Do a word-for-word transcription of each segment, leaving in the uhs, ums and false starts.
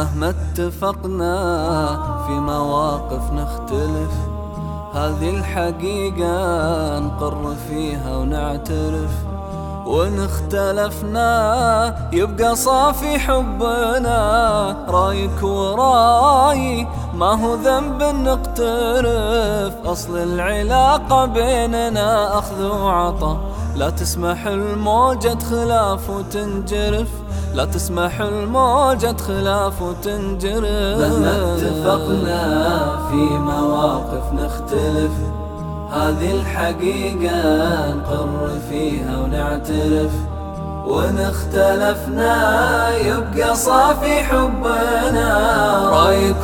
مهما اتفقنا في مواقف نختلف، هذه الحقيقة نقر فيها ونعترف. وإن اختلفنا يبقى صافي حبنا، رايك وراي ما هو ذنب نقترف. أصل العلاقة بيننا أخذ وعطا، لا تسمح الموجة خلاف وتنجرف، لا تسمح الموجة خلاف وتنجرف. مهما اتفقنا في مواقف نختلف، هذه الحقيقة نقر فيها ونعترف. وإن اختلفنا يبقى صافي حبنا، رايك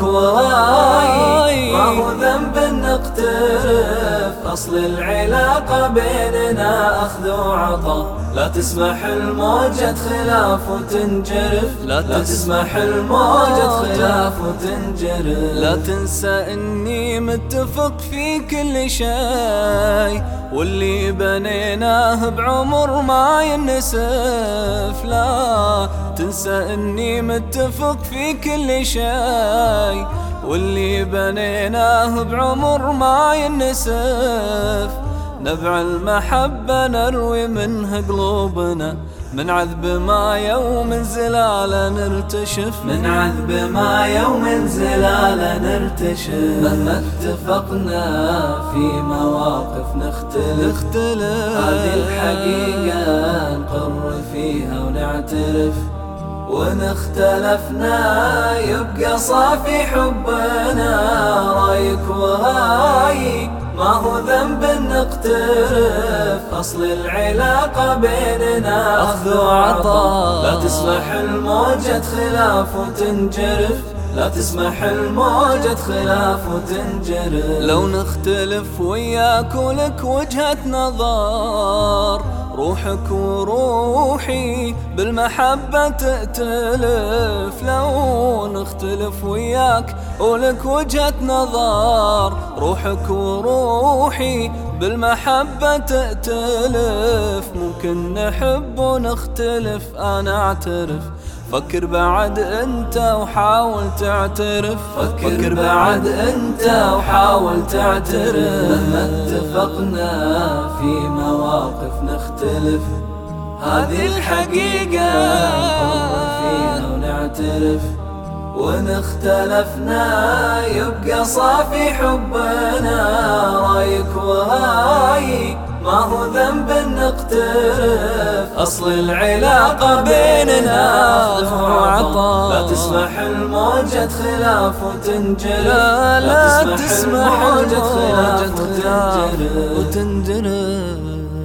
وراي ما هو ذنب نقترف. أصل العلاقة بيننا أخذ وعطا، لا تسمح الموجة خلاف وتنجرف، لا تسمح الموجة خلاف وتنجرف. لا تنسى اني متفق في كل شيء، واللي بنيناه بعمر ما ينسف. لا تنسى اني متفق في كل شيء، واللي بنيناه بعمر ما ينسف. نبع المحبة نروي منها قلوبنا، من عذب ما يوم زلالة نرتشف، من عذب ما يوم زلالة نرتشف. مهما اتفقنا في مواقف نختلف، نختلف هذه الحقيقة نقر فيها ونعترف. وإن اختلفنا يبقى صافي حبنا، رايك وراي ما هو ذنب نقترف. أصل العلاقة بيننا أخذ وعطا، لا تسمح الموجة خلاف وتنجرف، لا تسمح الموجة خلاف وتنجرف. لو نختلف وياك ولك وجهة نظر، روحك وروحي بالمحبة تأتلف. لو نختلف وياك ولك وجهة نظر، روحك وروحي بالمحبة تأتلف. ممكن نحب ونختلف أنا أعترف، فكر بعد انت وحاول تعترف، فكر بعد انت وحاول تعترف. مهما اتفقنا في مواقف نختلف، هذه الحقيقة نقر فيها ونعترف. وإن اختلفنا يبقى صافي حبنا، رايك وراي ما هو ذنب نقترف. أصل العلاقة بيننا أخذ وعطا، لا تسمح الموجة خلاف وتنجرف، لا, لا لا تسمح الموجة خلاف وتنجرف. وتنجرف.